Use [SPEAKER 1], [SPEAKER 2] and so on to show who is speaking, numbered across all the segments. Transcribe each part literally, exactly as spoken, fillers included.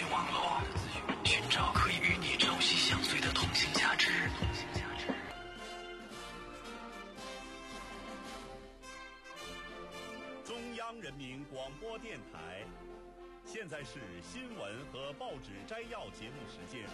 [SPEAKER 1] 讯网络，寻找可以与你朝夕相随的通信价值。
[SPEAKER 2] 中央人民广播电台，现在是新闻和报纸摘要节目时间。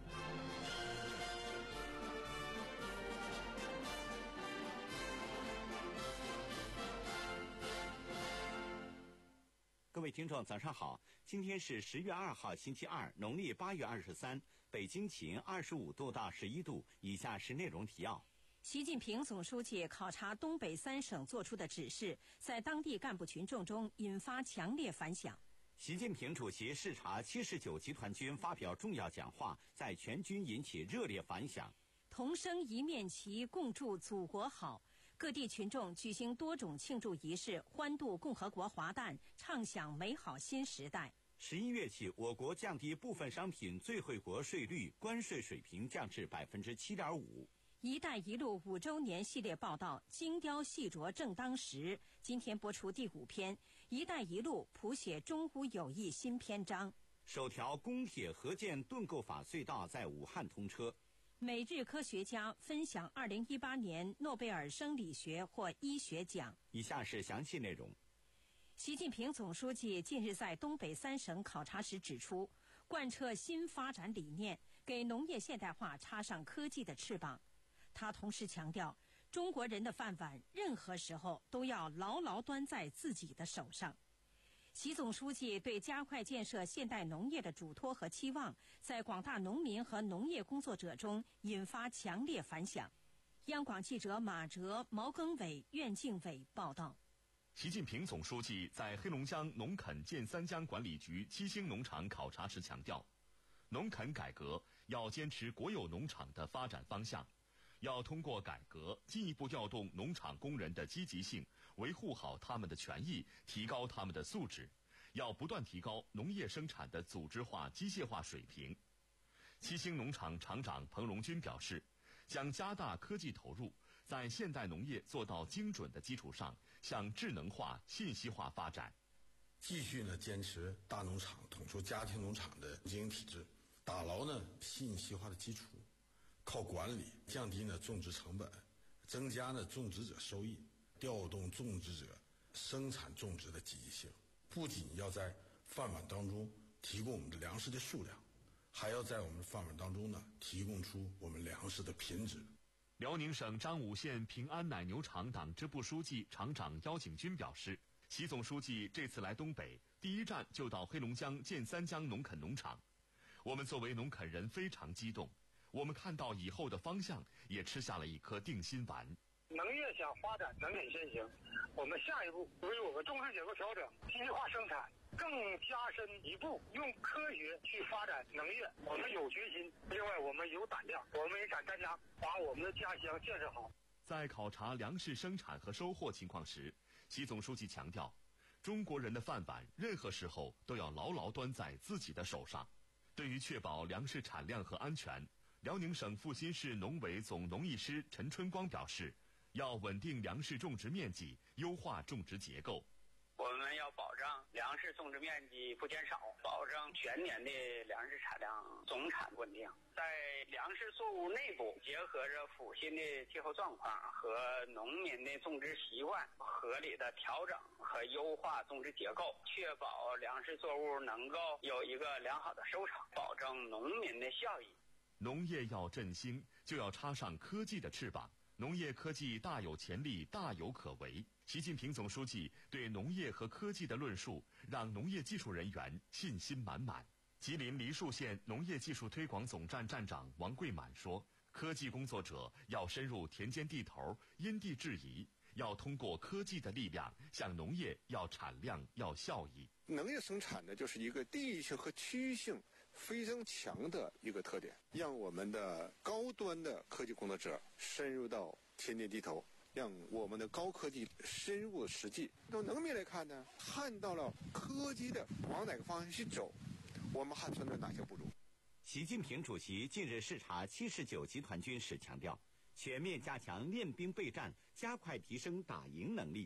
[SPEAKER 3] 各位听众早上好，今天是十月二号星期二，农历八月二十三，北京晴，二十五度到十一度。以下是内容提要。
[SPEAKER 4] 习近平总书记考察东北三省作出的指示，在当地干部群众中引发强烈反响。
[SPEAKER 3] 习近平主席视察七十九集团军发表重要讲话，在全军引起热烈反响。
[SPEAKER 4] 同升一面旗，共祝祖国好。各地群众举行多种庆祝仪式，欢度共和国华诞，畅享美好新时代。
[SPEAKER 3] 十一月起，我国降低部分商品最惠国税率，关税水平降至百分之七点五。
[SPEAKER 4] 一带一路五周年系列报道，精雕细琢正当时。今天播出第五篇，一带一路谱写中乌友谊新篇章。
[SPEAKER 3] 首条公铁合建盾构法隧道在武汉通车。
[SPEAKER 4] 美日科学家分享二零一八年诺贝尔生理学或医学奖。
[SPEAKER 3] 以下是详细内容。
[SPEAKER 4] 习近平总书记近日在东北三省考察时指出，贯彻新发展理念，给农业现代化插上科技的翅膀。他同时强调，中国人的饭碗任何时候都要牢牢端在自己的手上。习总书记对加快建设现代农业的嘱托和期望，在广大农民和农业工作者中引发强烈反响。央广记者马哲、毛庚伟、苑敬伟报道。
[SPEAKER 5] 习近平总书记在黑龙江农垦建三江管理局七星农场考察时强调，农垦改革要坚持国有农场的发展方向，要通过改革进一步调动农场工人的积极性，维护好他们的权益，提高他们的素质，要不断提高农业生产的组织化、机械化水平。七星农场厂长彭荣军表示，将加大科技投入，在现代农业做到精准的基础上，向智能化、信息化发展。
[SPEAKER 6] 继续呢坚持大农场统筹家庭农场的经营体制，打牢呢信息化的基础，靠管理降低呢种植成本，增加呢种植者收益，调动种植者生产种植的积极性。不仅要在饭碗当中提供我们的粮食的数量，还要在我们的饭碗当中呢提供出我们粮食的品质。
[SPEAKER 5] 辽宁省张武县平安奶牛场党支部书记、厂长姚景军表示，习总书记这次来东北，第一站就到黑龙江建三江农垦农场。我们作为农垦人非常激动，我们看到以后的方向，也吃下了一颗定心丸。
[SPEAKER 7] 农业想发展能力先行，我们下一步为我们种植结构调整、机械化生产更加深一步，用科学去发展农业。我们有决心，另外我们有胆量，我们也敢担当，把我们的家乡建设好。
[SPEAKER 5] 在考察粮食生产和收获情况时，习总书记强调，中国人的饭碗任何时候都要牢牢端在自己的手上。对于确保粮食产量和安全，辽宁省阜新市农委总农艺师陈春光表示，要稳定粮食种植面积，优化种植结构。
[SPEAKER 8] 我们要保障粮食种植面积不减少，保证全年的粮食产量总产稳定。在粮食作物内部结合着阜新的气候状况和农民的种植习惯，合理的调整和优化种植结构，确保粮食作物能够有一个良好的收场，保证农民的效益。
[SPEAKER 5] 农业要振兴，就要插上科技的翅膀。农业科技大有潜力，大有可为。习近平总书记对农业和科技的论述，让农业技术人员信心满满。吉林梨树县农业技术推广总站站长王桂满说，科技工作者要深入田间地头，因地制宜，要通过科技的力量，向农业要产量，要效益。
[SPEAKER 9] 农业生产呢，就是一个地域性和区域性非常强的一个特点，让我们的高端的科技工作者深入到田间地头，让我们的高科技深入实际。从农民来看呢，看到了科技的往哪个方向去走，我们还存在哪些不足。
[SPEAKER 3] 习近平主席近日视察七十九集团军时强调，全面加强练兵备战，加快提升打赢能力。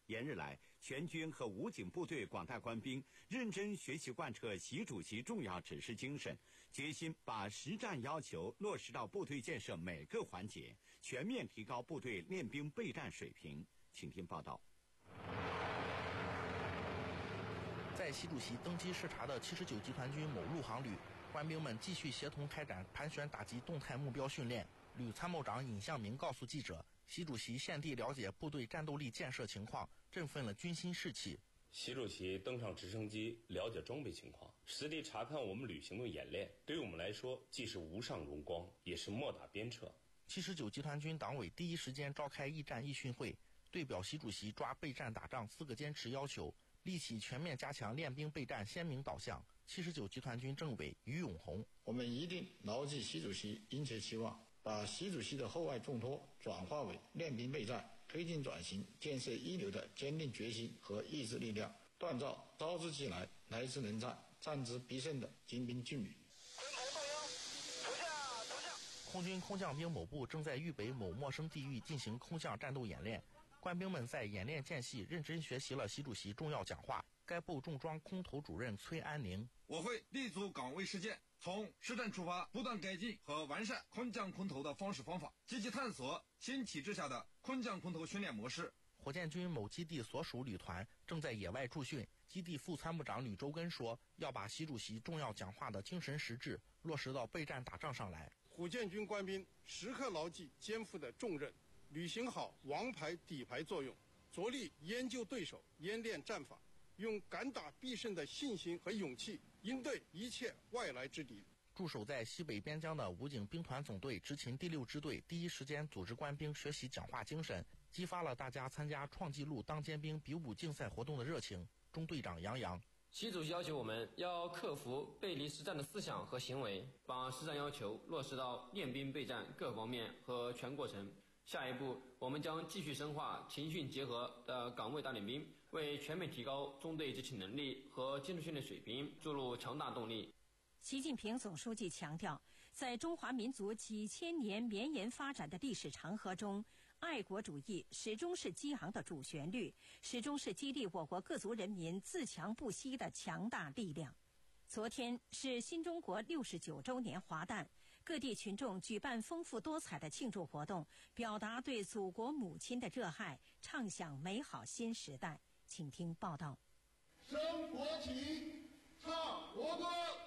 [SPEAKER 3] 连日来，全军和武警部队广大官兵认真学习贯彻习主席重要指示精神，决心把实战要求落实到部队建设每个环节，全面提高部队练兵备战水平。请听报道。
[SPEAKER 10] 在习主席登机视察的七十九集团军某陆航旅，官兵们继续协同开展盘旋打击动态目标训练。旅参谋长尹向明告诉记者，习主席现地了解部队战斗力建设情况，振奋了军心士气。
[SPEAKER 11] 习主席登上直升机，了解装备情况，实地查看我们旅行动演练，对于我们来说既是无上荣光，也是莫大鞭策。
[SPEAKER 10] 七十九集团军党委第一时间召开议战议训会，对表习主席抓备战打仗四个坚持要求，立起全面加强练兵备战鲜明导向。七十九集团军政委于永红：
[SPEAKER 12] 我们一定牢记习主席殷切期望，把习主席的厚爱重托转化为练兵备战、推进转型、建设一流的坚定决心和意志力量，锻造招之即来、来之能战、战之必胜的精兵俊旅。
[SPEAKER 10] 空军空降兵某部正在豫北某陌生地域进行空降战斗演练，官兵们在演练间隙认真学习了习主席重要讲话。该部重装空投主任崔安宁：
[SPEAKER 13] 我会立足岗位实践，从实战出发，不断改进和完善空降空投的方式方法，积极探索新体制下的空降空投训练模式。
[SPEAKER 10] 火箭军某基地所属旅团正在野外驻训，基地副参谋长吕周根说，要把习主席重要讲话的精神实质落实到备战打仗上来。
[SPEAKER 14] 火箭军官兵时刻牢记肩负的重任，履行好王牌底牌作用，着力研究对手，演练战法，用敢打必胜的信心和勇气应对一切外来之敌。
[SPEAKER 10] 驻守在西北边疆的武警兵团总队执勤第六支队第一时间组织官兵学习讲话精神，激发了大家参加创纪录当尖兵比武竞赛活动的热情。中队长杨洋：
[SPEAKER 15] 习主席要求我们要克服背离实战的思想和行为，把实战要求落实到练兵备战各方面和全过程。下一步，我们将继续深化勤训结合的岗位大练兵，为全面提高中队执勤能力和技术训练水平注入强大动力。
[SPEAKER 4] 习近平总书记强调，在中华民族几千年绵延发展的历史长河中，爱国主义始终是激昂的主旋律，始终是激励我国各族人民自强不息的强大力量。昨天是新中国六十九周年华诞，各地群众举办丰富多彩的庆祝活动，表达对祖国母亲的热爱，畅想美好新时代。请听报道。
[SPEAKER 16] 升国旗，唱国歌。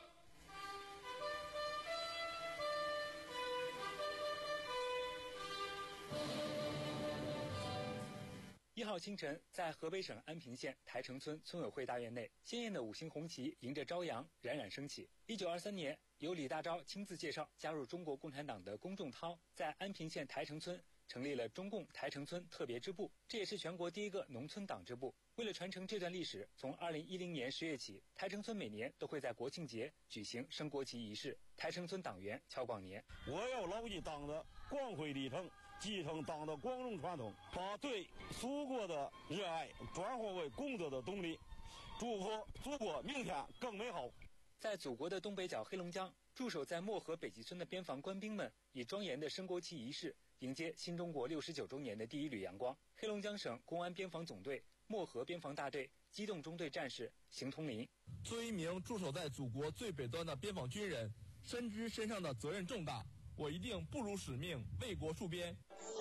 [SPEAKER 17] 一号清晨，在河北省安平县台城村村委会大院内，鲜艳的五星红旗迎着朝阳冉冉升起。一九二三年，由李大钊亲自介绍加入中国共产党的龚仲涛，在安平县台城村成立了中共台城村特别支部，这也是全国第一个农村党支部。为了传承这段历史，从二零一零年十月起，台城村每年都会在国庆节举行升国旗仪式。台城村党员乔广年：
[SPEAKER 18] 我要牢记党的光辉历程，继承党的光荣传统，把对祖国的热爱转化为工作的动力，祝福祖国明天更美好。
[SPEAKER 17] 在祖国的东北角黑龙江，驻守在漠河北极村的边防官兵们以庄严的升国旗仪式迎接新中国六十九周年的第一缕阳光。黑龙江省公安边防总队漠河边防大队机动中队战士邢通林：
[SPEAKER 19] 作为一名驻守在祖国最北端的边防军人，深知身上的责任重大，我一定不辱使命，为国戍边。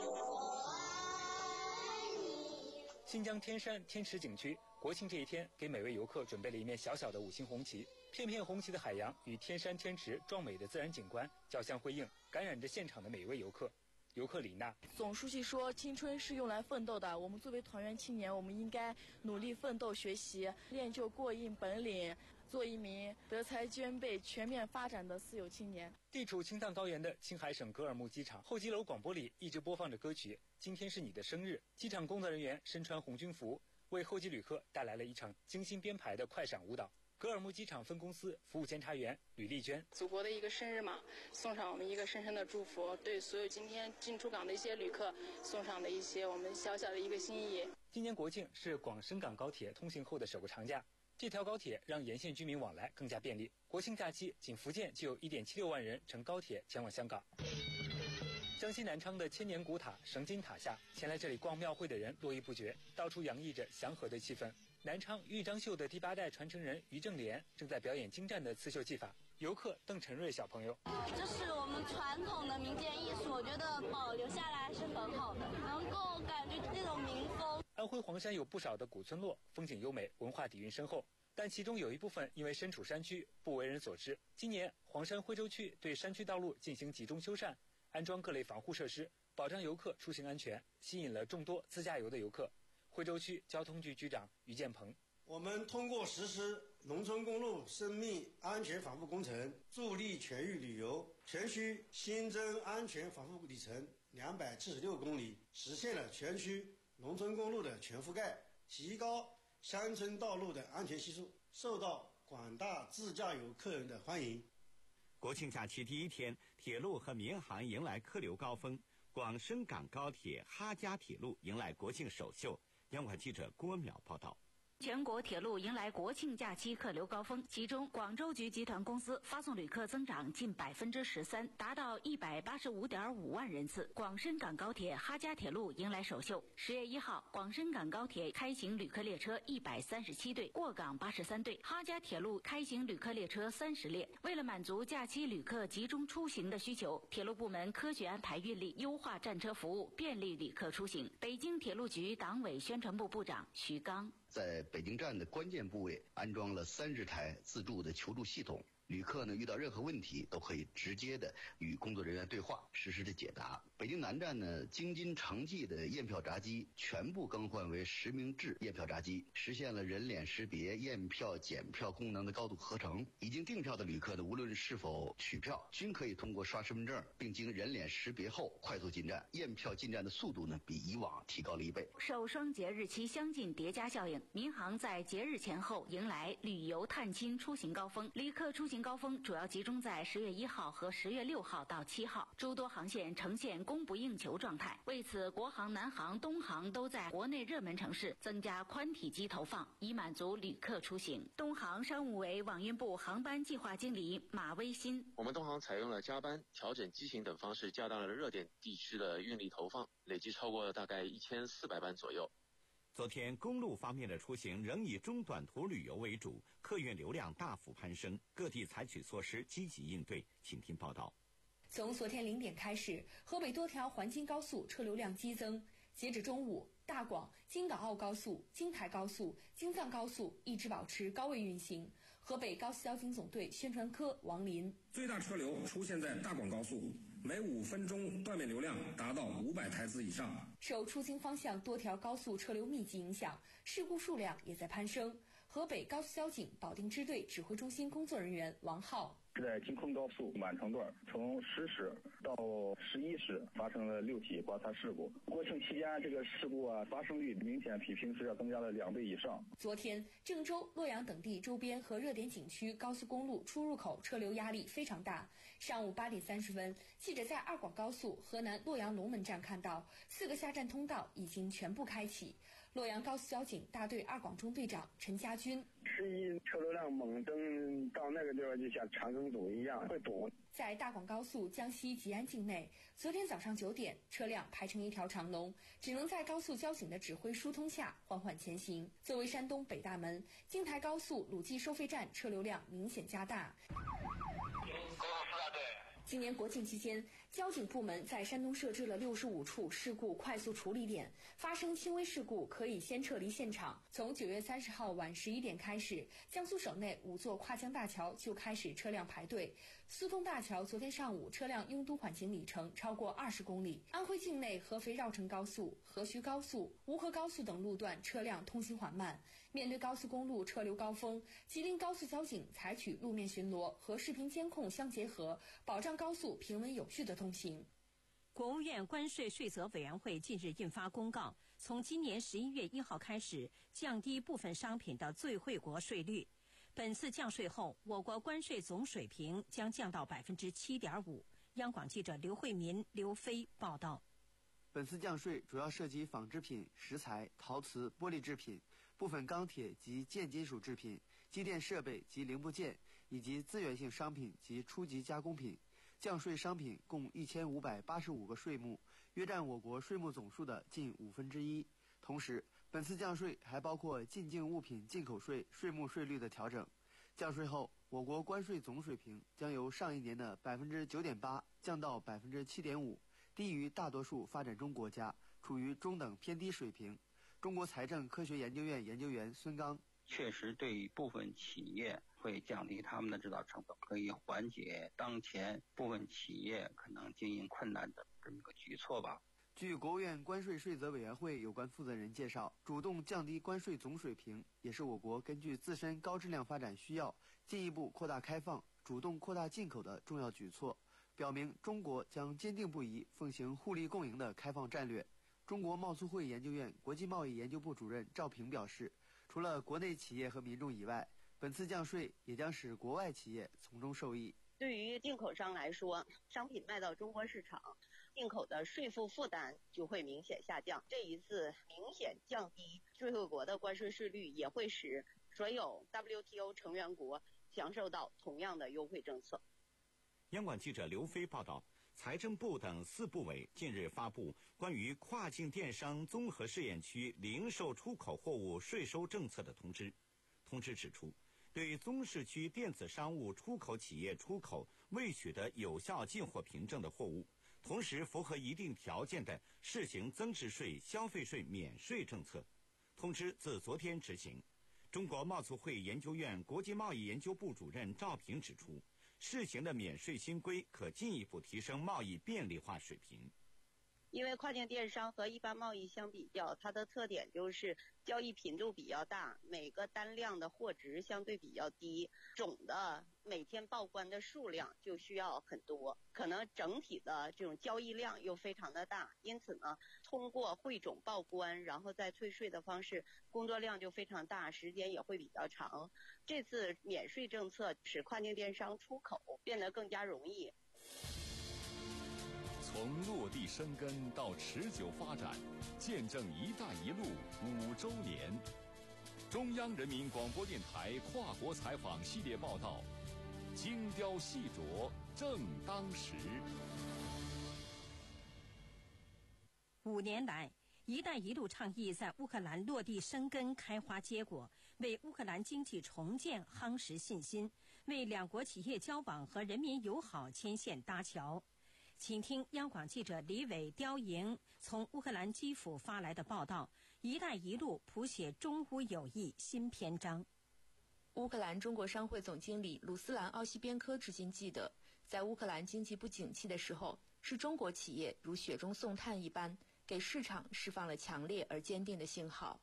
[SPEAKER 17] 新疆天山天池景区国庆这一天，给每位游客准备了一面小小的五星红旗。片片红旗的海洋与天山天池壮美的自然景观交相辉映，感染着现场的每一位游客。游客李娜：
[SPEAKER 20] 总书记说，青春是用来奋斗的。我们作为团员青年，我们应该努力奋斗学习，练就过硬本领，做一名德才兼备、全面发展的四有青年。
[SPEAKER 17] 地处青藏高原的青海省格尔木机场候机楼广播里一直播放着歌曲《今天是你的生日》。机场工作人员身穿红军服，为候机旅客带来了一场精心编排的快闪舞蹈。格尔木机场分公司服务监察员吕丽娟：
[SPEAKER 21] 祖国的一个生日嘛，送上我们一个深深的祝福，对所有今天进出港的一些旅客送上的一些我们小小的一个心意。
[SPEAKER 17] 今年国庆是广深港高铁通行后的首个长假，这条高铁让沿线居民往来更加便利。国庆假期，仅福建就有 一点七六万人乘高铁前往香港。 江西南昌的千年古塔绳金塔下，前来这里逛庙会的人络绎不绝，到处洋溢着祥和的气氛。南昌豫章绣的第八代传承人于正莲正在表演精湛的刺绣技法。游客邓晨瑞小朋友，
[SPEAKER 1] 这是我们传统的民间艺术，我觉得保留下来是很好的，能够感觉这种民风。
[SPEAKER 17] 安徽黄山有不少的古村落，风景优美，文化底蕴深厚，但其中有一部分因为身处山区，不为人所知。今年黄山徽州区对山区道路进行集中修缮，安装各类防护设施，保障游客出行安全，吸引了众多自驾游的游客。徽州区交通局局长于建鹏，
[SPEAKER 22] 我们通过实施农村公路生命安全防护工程，助力全域旅游，全区新增安全防护里程两百七十六公里，实现了全区农村公路的全覆盖，提高乡村道路的安全系数，受到广大自驾游客人的欢迎。
[SPEAKER 3] 国庆假期第一天，铁路和民航迎来客流高峰，广深港高铁哈嘉铁路迎来国庆首秀。央广记者郭淼报道。
[SPEAKER 23] 全国铁路迎来国庆假期客流高峰，其中广州局集团公司发送旅客增长近百分之十三，达到一百八十五点五万人次。广深港高铁哈嘉铁路迎来首秀。十月一号，广深港高铁开行旅客列车一百三十七对，过港八十三对，哈嘉铁路开行旅客列车三十列。为了满足假期旅客集中出行的需求，铁路部门科学安排运力，优化战车服务，便利旅客出行。北京铁路局党委宣传部部长徐刚。
[SPEAKER 24] 在北京站的关键部位安装了三十台自助的求助系统，旅客呢遇到任何问题都可以直接的与工作人员对话，实时的解答。北京南站呢，京津城际的验票闸机全部更换为实名制验票闸机，实现了人脸识别、验票、检票功能的高度合成。已经订票的旅客呢，无论是否取票，均可以通过刷身份证，并经人脸识别后快速进站。验票进站的速度呢，比以往提高了一倍。
[SPEAKER 23] 受双节日期相近叠加效应，民航在节日前后迎来旅游探亲出行高峰。旅客出行高峰主要集中在十月一号和十月六号到七号，诸多航线呈现供不应求状态。为此，国航、南航、东航都在国内热门城市增加宽体机投放，以满足旅客出行。东航商务委网运部航班计划经理马威新：
[SPEAKER 25] 我们东航采用了加班、调整机型等方式，加大了热点地区的运力投放，累计超过大概一千四百班左右。
[SPEAKER 3] 昨天，公路方面的出行仍以中短途旅游为主，客运流量大幅攀升，各地采取措施积极应对。请听报道。
[SPEAKER 26] 从昨天零点开始，河北多条环京高速车流量激增。截止中午，大广、京港澳高速、京台高速、京藏高速一直保持高位运行。河北高速交警总队宣传科王林：
[SPEAKER 27] 最大车流出现在大广高速，每五分钟断面流量达到五百台次以上。
[SPEAKER 26] 受出京方向多条高速车流密集影响，事故数量也在攀升。河北高速交警保定支队指挥中心工作人员王浩：
[SPEAKER 28] 是在京昆高速满城段，从十时到十一时发生了六起刮擦事故。国庆期间，这个事故啊发生率明显比平时要增加了两倍以上。
[SPEAKER 26] 昨天，郑州、洛阳等地周边和热点景区高速公路出入口车流压力非常大。上午八点三十分，记者在二广高速河南洛阳龙门站看到，四个下站通道已经全部开启。洛阳高速交警大队二广中队长陈家军：
[SPEAKER 28] 十一车流量猛增，到那个地方就像长征组一样会堵。
[SPEAKER 26] 在大广高速江西吉安境内，昨天早上九点，车辆排成一条长龙，只能在高速交警的指挥疏通下缓缓前行。作为山东北大门，京台高速鲁冀收费站车流量明显加大。今年国庆期间，交警部门在山东设置了六十五处事故快速处理点，发生轻微事故可以先撤离现场。从九月三十号晚十一点开始，江苏省内五座跨江大桥就开始车辆排队。苏通大桥昨天上午车辆拥堵缓行里程超过二十公里。安徽境内合肥绕城高速、河徐高速、吴河高速等路段车辆通行缓慢。面对高速公路车流高峰，吉林高速交警采取路面巡逻和视频监控相结合，保障高速平稳有序的通行。
[SPEAKER 4] 国务院关税税则委员会近日印发公告，从今年十一月一号开始，降低部分商品的最惠国税率。本次降税后，我国关税总水平将降到百分之七点五。央广记者刘慧民、刘飞报道。
[SPEAKER 29] 本次降税主要涉及纺织品、石材、陶瓷、玻璃制品、部分钢铁及建金属制品、机电设备及零部件，以及资源性商品及初级加工品。 降税商品共一千五百八十五个税目，约占我国税目总数的近五分之一。同时，本次降税还包括进境物品进口税税目税率的调整。降税后，我国关税总水平将由上一年的百分之九点八降到百分之七点五，低于大多数发展中国家，处于中等偏低水平。中国财政科学研究院研究员孙刚，
[SPEAKER 2] 确实对部分企业会降低他们的制造成本，可以缓解当前部分企业可能经营困难的这么一个举措吧。
[SPEAKER 29] 据国务院关税税则委员会有关负责人介绍，主动降低关税总水平也是我国根据自身高质量发展需要，进一步扩大开放、主动扩大进口的重要举措，表明中国将坚定不移奉行互利共赢的开放战略。中国贸促会研究院国际贸易研究部主任赵平表示，除了国内企业和民众以外，本次降税也将使国外企业从中受益。
[SPEAKER 5] 对于进口商来说，商品卖到中国市场，进口的税负负担就会明显下降。这一次明显降低税后国的关税税率，也会使所有 W T O 成员国享受到同样的优惠政策。
[SPEAKER 3] 央广记者刘飞报道，财政部等四部委近日发布关于跨境电商综合试验区零售出口货物税收政策的通知。通知指出，对综试区电子商务出口企业出口未取得有效进货凭证的货物，同时符合一定条件的，试行增值税、消费税免税政策。通知自昨天执行。中国贸促会研究院国际贸易研究部主任赵平指出，试行的免税新规可进一步提升贸易便利化水平。
[SPEAKER 5] 因为跨境电商和一般贸易相比较，它的特点就是交易频度比较大，每个单量的货值相对比较低，总的每天报关的数量就需要很多，可能整体的这种交易量又非常的大，因此呢，通过汇总报关然后再退税的方式，工作量就非常大，时间也会比较长。这次免税政策使跨境电商出口变得更加容易。
[SPEAKER 6] 从落地生根到持久发展，见证“一带一路”五周年。中央人民广播电台跨国采访系列报道，精雕细琢，正当时。
[SPEAKER 4] 五年来，“一带一路”倡议在乌克兰落地生根、开花结果，为乌克兰经济重建夯实信心，为两国企业交往和人民友好牵线搭桥。请听央广记者李伟、刁莹从乌克兰基辅发来的报道：“一带一路”谱写中乌友谊新篇章。
[SPEAKER 26] 乌克兰中国商会总经理鲁斯兰·奥西边科至今记得，在乌克兰经济不景气的时候，是中国企业如雪中送炭一般，给市场释放了强烈而坚定的信号。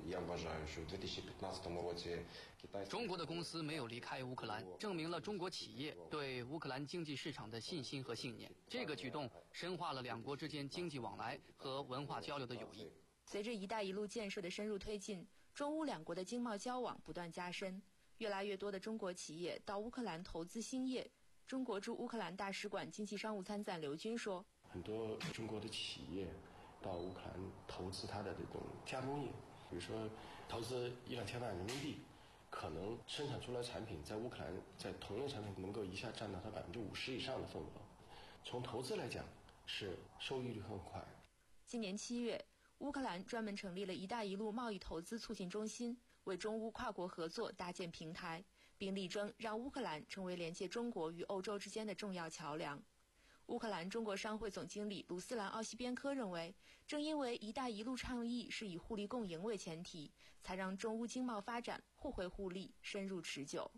[SPEAKER 7] 中国的公司没有离开乌克兰，证明了中国企业对乌克兰经济市场的信心和信念。这个举动深化了两国之间经济往来和文化交流的友谊。
[SPEAKER 26] 随着“一带一路”建设的深入推进，中乌两国的经贸交往不断加深，越来越多的中国企业到乌克兰投资兴业。中国驻乌克兰大使馆经济商务参赞刘军说：“
[SPEAKER 8] 很多中国的企业到乌克兰投资它的这种加工业。”比如说，投资一两千万人民币，可能生产出来产品在乌克兰，在同类产品能够一下占到它百分之五十以上的份额。从投资来讲，是收益率很快。
[SPEAKER 26] 今年七月，乌克兰专门成立了一带一路贸易投资促进中心，为中乌跨国合作搭建平台，并力争让乌克兰成为连接中国与欧洲之间的重要桥梁。乌克兰中国商会总经理鲁斯兰·奥西边科认为，正因为“一带一路”倡议是以互利共赢为前提，才让中乌经贸发展互惠互利、深入持久。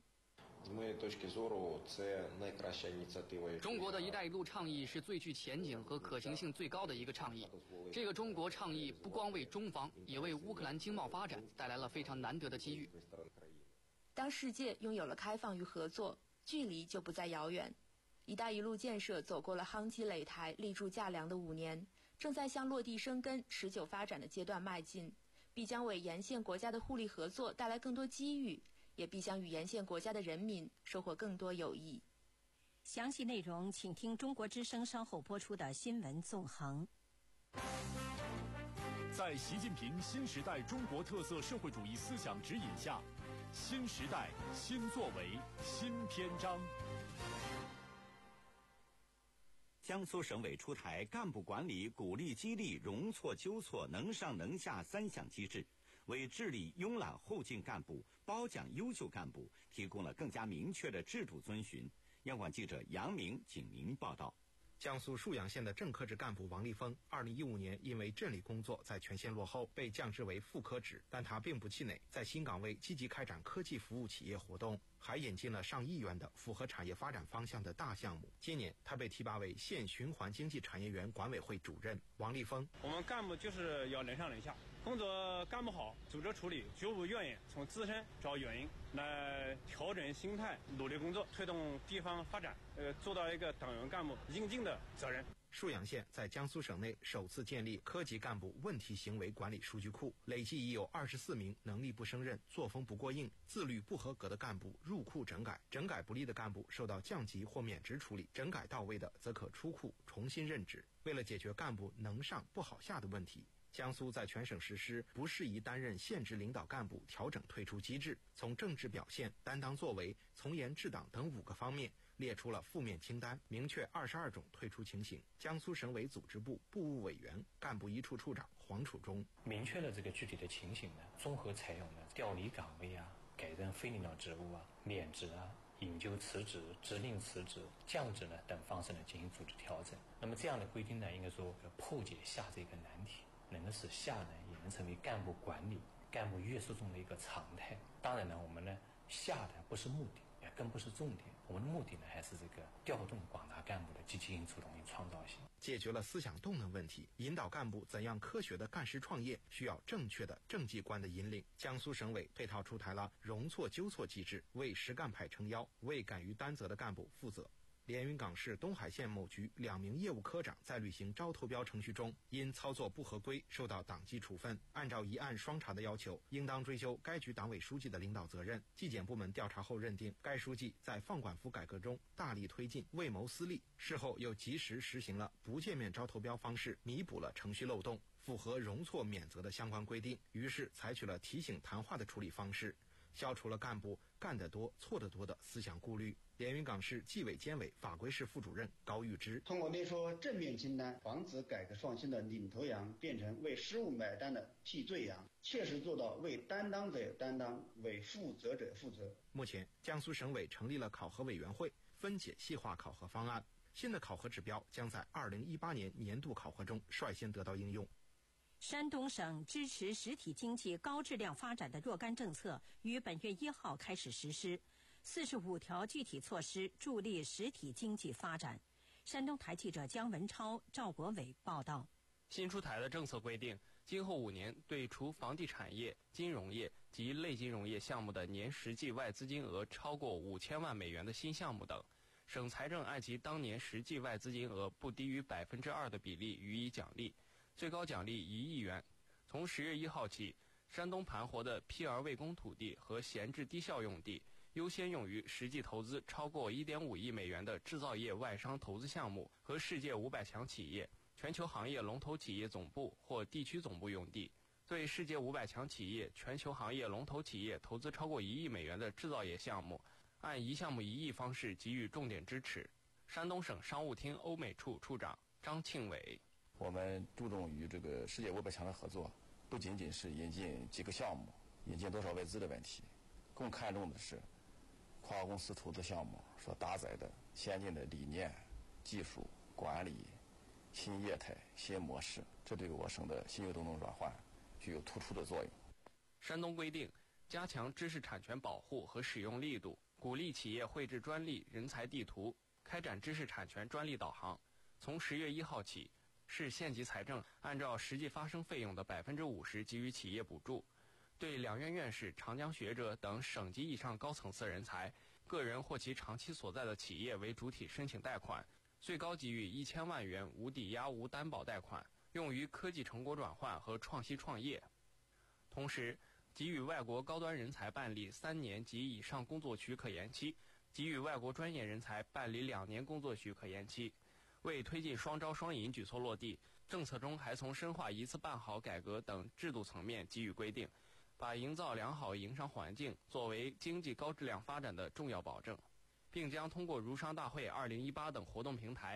[SPEAKER 7] 中国的一带一路倡议是最具前景和可行性最高的一个倡议。这个中国倡议不光为中方，也为乌克兰经贸发展带来了非常难得的机遇。
[SPEAKER 26] 当世界拥有了开放与合作，距离就不再遥远。一带一路建设走过了夯基垒台、立柱架梁的五年，正在向落地生根、持久发展的阶段迈进，必将为沿线国家的互利合作带来更多机遇，也必将与沿线国家的人民收获更多友谊。
[SPEAKER 4] 详细内容请听中国之声稍后播出的新闻纵横。
[SPEAKER 6] 在习近平新时代中国特色社会主义思想指引下，新时代新作为新篇章。
[SPEAKER 3] 江苏省委出台干部管理鼓励激励容错纠错能上能下三项机制，为治理慵懒后进干部、褒奖优秀干部提供了更加明确的制度遵循。央广记者杨明、景明报道。
[SPEAKER 9] 江苏沭阳县的正科职干部王立峰，二零一五年因为镇里工作在全县落后，被降职为副科职，但他并不气馁，在新岗位积极开展科技服务企业活动，还引进了上亿元的符合产业发展方向的大项目。今年，他被提拔为县循环经济产业园管委会主任。王立峰，
[SPEAKER 10] 我们干部就是要能上能下，工作干不好，组织处理绝无怨言，从自身找原因来调整心态，努力工作，推动地方发展，呃，做到一个党员干部应尽的责任。
[SPEAKER 9] 沭阳县在江苏省内首次建立科级干部问题行为管理数据库，累计已有二十四名能力不胜任、作风不过硬、自律不合格的干部入库整改，整改不力的干部受到降级或免职处理，整改到位的则可出库重新任职。为了解决干部能上不好下的问题，江苏在全省实施不适宜担任县职领导干部调整退出机制，从政治表现、担当作为、从严治党等五个方面列出了负面清单，明确二十二种退出情形。江苏省委组织部部务委员、干部一处处长黄楚忠
[SPEAKER 11] 明确了这个具体的情形呢，综合采用了调离岗位啊、改任非领导职务啊、免职啊、引咎辞职、责令辞职、降职呢等方式呢进行组织调整。那么这样的规定呢，应该说破解下这个难题，能够使下呢也能成为干部管理、干部约束中的一个常态。当然呢，我们呢下的不是目的，也更不是重点，我们的目的呢还是这个调动广大干部的积极性、主动性、创造性，
[SPEAKER 9] 解决了思想动能问题，引导干部怎样科学的干实创业，需要正确的政绩观的引领。江苏省委配套出台了容错纠错机制，为实干派撑腰，为敢于担责的干部负责。连云港市东海县某局两名业务科长在履行招投标程序中，因操作不合规受到党纪处分。按照一案双查的要求，应当追究该局党委书记的领导责任。纪检部门调查后认定，该书记在放管服改革中大力推进，为谋私利，事后又及时实行了不见面招投标方式，弥补了程序漏洞，符合容错免责的相关规定。于是采取了提醒谈话的处理方式，消除了干部干得多错得多的思想顾虑。连云港市纪委监委法规室副主任高玉芝，
[SPEAKER 12] 通过列出正面清单，防止改革创新的领头羊变成为失误买单的替罪羊，切实做到为担当者担当，为负责者负责。
[SPEAKER 9] 目前，江苏省委成立了考核委员会，分解细化考核方案。新的考核指标将在二零一八年年度考核中率先得到应用。
[SPEAKER 4] 山东省支持实体经济高质量发展的若干政策于本月一号开始实施，四十五条具体措施助力实体经济发展。山东台记者姜文超、赵国伟报道。
[SPEAKER 13] 新出台的政策规定，今后五年对除房地产业、金融业及类金融业项目的年实际外资金额超过五千万美元的新项目等，省财政按其当年实际外资金额不低于百分之二的比例予以奖励，最高奖励一亿元。从十月一号起，山东盘活的批而未供土地和闲置低效用地优先用于实际投资超过 一点五亿美元的制造业外商投资项目和世界五百强企业、全球行业龙头企业总部或地区总部用地。对世界五百强企业、全球行业龙头企业投资超过一亿美元的制造业项目，按一项目一亿方式给予重点支持。山东省商务厅欧美处处长张庆伟，
[SPEAKER 14] 我们注重与这个世界五百强的合作，不仅仅是引进几个项目、引进多少外资的问题，更看重的是跨公司投资项目所搭载的先进的理念、技术、管理、新业态、新模式，这对我省的新优动能转换具有突出的作用。
[SPEAKER 13] 山东规定，加强知识产权保护和使用力度，鼓励企业绘制专利、人才地图，开展知识产权专利导航。从十月一号起，市县级财政按照实际发生费用的百分之五十给予企业补助。对两院院士、长江学者等省级以上高层次人才，个人或其长期所在的企业为主体申请贷款，最高给予一千万元无抵押、无担保贷款，用于科技成果转换和创新创业。同时，给予外国高端人才办理三年及以上工作许可延期，给予外国专业人才办理两年工作许可延期。为推进双招双引举措落地，政策中还从深化一次办好改革等制度层面给予规定，把营造良好营商环境作为经济高质量发展的重要保证，并将通过如商大会二零一八等活动平台，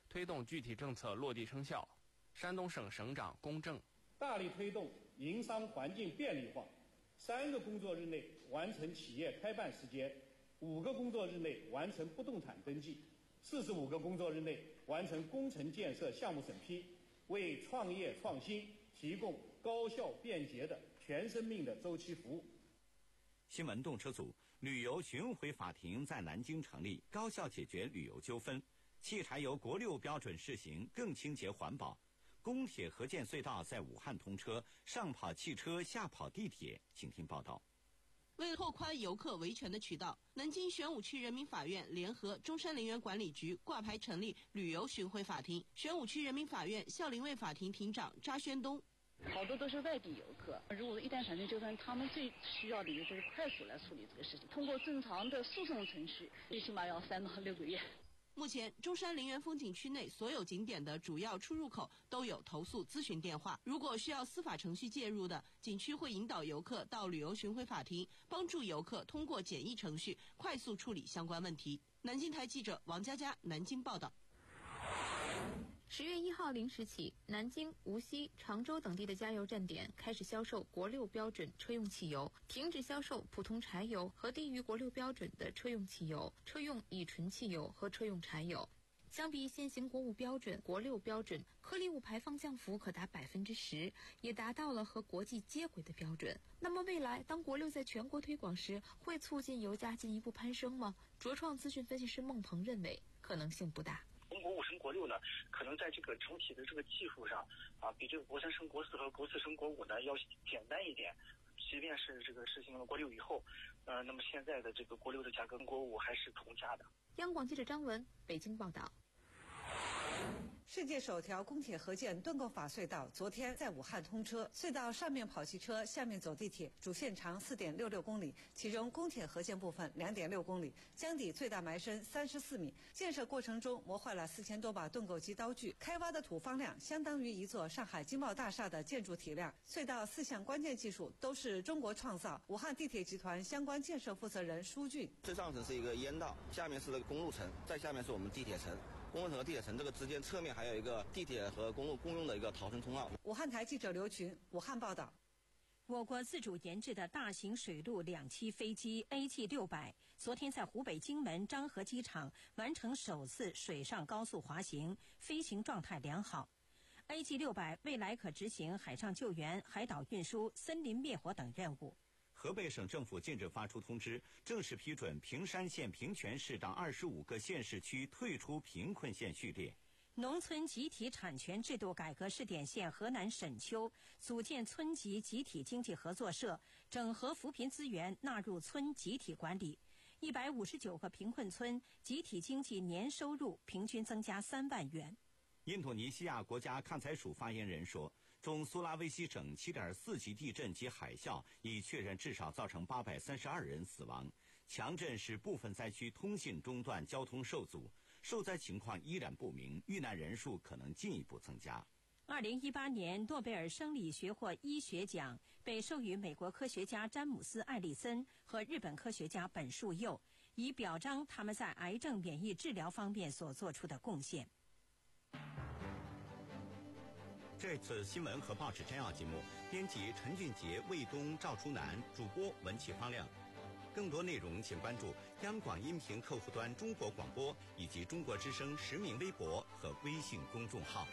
[SPEAKER 13] 推动具体政策落地生效。山东省省长龚正，
[SPEAKER 1] 大力推动营商环境便利化，三个工作日内完成企业开办时间，五个工作日内完成不动产登记，四十五个工作日内完成工程建设项目审批，为创业创新提供高效便捷的全生命的周期服务。
[SPEAKER 3] 新闻动车组旅游巡回法庭在南京成立，高效解决旅游纠纷。汽柴油国六标准试行，更清洁环保。公铁合建隧道在武汉通车，上跑汽车，下跑地铁。请听报道。
[SPEAKER 15] 为拓宽游客维权的渠道，南京玄武区人民法院联合中山陵园管理局挂牌成立旅游巡回法庭。玄武区人民法院孝陵卫法庭庭长查宣东。
[SPEAKER 16] 好多都是外地游客，如果一旦产生纠纷，他们最需要的一个就是快速来处理这个事情，通过正常的诉讼程序，最起码要三到六个月。
[SPEAKER 15] 目前，中山陵园风景区内所有景点的主要出入口都有投诉咨询电话。如果需要司法程序介入的，景区会引导游客到旅游巡回法庭，帮助游客通过简易程序快速处理相关问题。南京台记者王佳佳南京报道。
[SPEAKER 17] 十月一号零时起，南京、无锡、常州等地的加油站点开始销售国六标准车用汽油，停止销售普通柴油和低于国六标准的车用汽油、车用乙醇汽油和车用柴油。相比现行国五标准、国六标准，颗粒物排放降幅可达百分之十，也达到了和国际接轨的标准。那么未来当国六在全国推广时，会促进油价进一步攀升吗？卓创资讯分析师孟鹏认为，可能性不大。
[SPEAKER 18] 从国五升国六呢，可能在这个整体的这个技术上啊，比这个国三升国四和国四升国五呢要简单一点。即便是这个实行了国六以后，呃，那么现在的这个国六的价格跟国五还是同价的。
[SPEAKER 17] 央广记者张文北京报道。
[SPEAKER 19] 世界首条公铁合建盾构法隧道昨天在武汉通车，隧道上面跑汽车，下面走地铁，主线长 四点六六公里，其中公铁合建部分 两点六公里，江底最大埋深三十四米。建设过程中磨坏了四千多把盾构机刀具，开挖的土方量相当于一座上海金茂大厦的建筑体量。隧道四项关键技术都是中国创造。武汉地铁集团相关建设负责人舒俊：
[SPEAKER 20] 最上层是一个烟道，下面是那个公路层，再下面是我们地铁层。公路层和地铁层这个之间侧面还有一个地铁和公路共用的一个逃生通道。
[SPEAKER 19] 武汉台记者刘群，武汉报道。
[SPEAKER 4] 我国自主研制的大型水陆两栖飞机 A G 六百，昨天在湖北荆门漳河机场完成首次水上高速滑行，飞行状态良好。A G 六百未来可执行海上救援、海岛运输、森林灭火等任务。
[SPEAKER 3] 河北省政府近日发出通知，正式批准平山县平泉市等二十五个县市区退出贫困县序列。
[SPEAKER 4] 农村集体产权制度改革试点县河南沈丘组建村级集体经济合作社，整合扶贫资源纳入村集体管理。一百五十九个贫困村集体经济年收入平均增加三万元。
[SPEAKER 3] 印度尼西亚国家抗灾署发言人说，中苏拉威西省 七点四 级地震及海啸已确认至少造成八百三十二人死亡，强震使部分灾区通信中断，交通受阻，受灾情况依然不明，遇难人数可能进一步增加。
[SPEAKER 4] 二零一八年诺贝尔生理学或医学奖被授予美国科学家詹姆斯·艾利森和日本科学家本树佑，以表彰他们在癌症免疫治疗方面所做出的贡献。
[SPEAKER 3] 这次新闻和报纸摘要节目，编辑陈俊杰、魏东、赵初南，主播文启方亮。更多内容请关注央广音频客户端中国广播以及中国之声实名微博和微信公众号。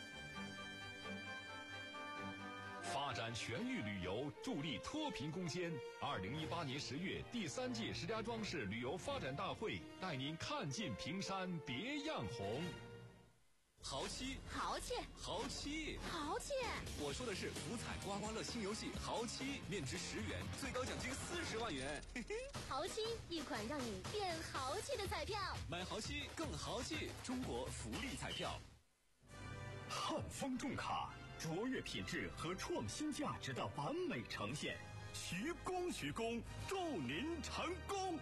[SPEAKER 6] 发展全域旅游，助力脱贫攻坚。二零一八年十月，第三届石家庄市旅游发展大会带您看尽平山别样红。
[SPEAKER 21] 豪七，
[SPEAKER 22] 豪气，
[SPEAKER 21] 豪七，
[SPEAKER 22] 豪气！
[SPEAKER 21] 我说的是福彩刮刮乐新游戏豪七，面值十元，最高奖金四十万元。嘿嘿，
[SPEAKER 22] 豪七，一款让你变豪气的彩票。
[SPEAKER 21] 买豪七更豪气，中国福利彩票。
[SPEAKER 30] 汉方重卡，卓越品质和创新价值的完美呈现。徐工，徐工，祝您成功。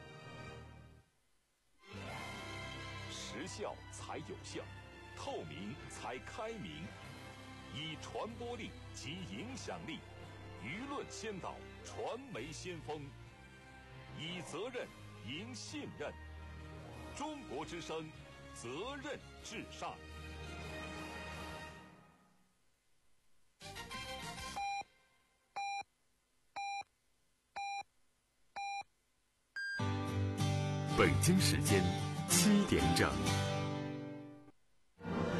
[SPEAKER 6] 时效才有效，透明才开明，以传播力及影响力，舆论先导，传媒先锋，以责任赢信任。中国之声，责任至上。
[SPEAKER 2] 北京时间七点整。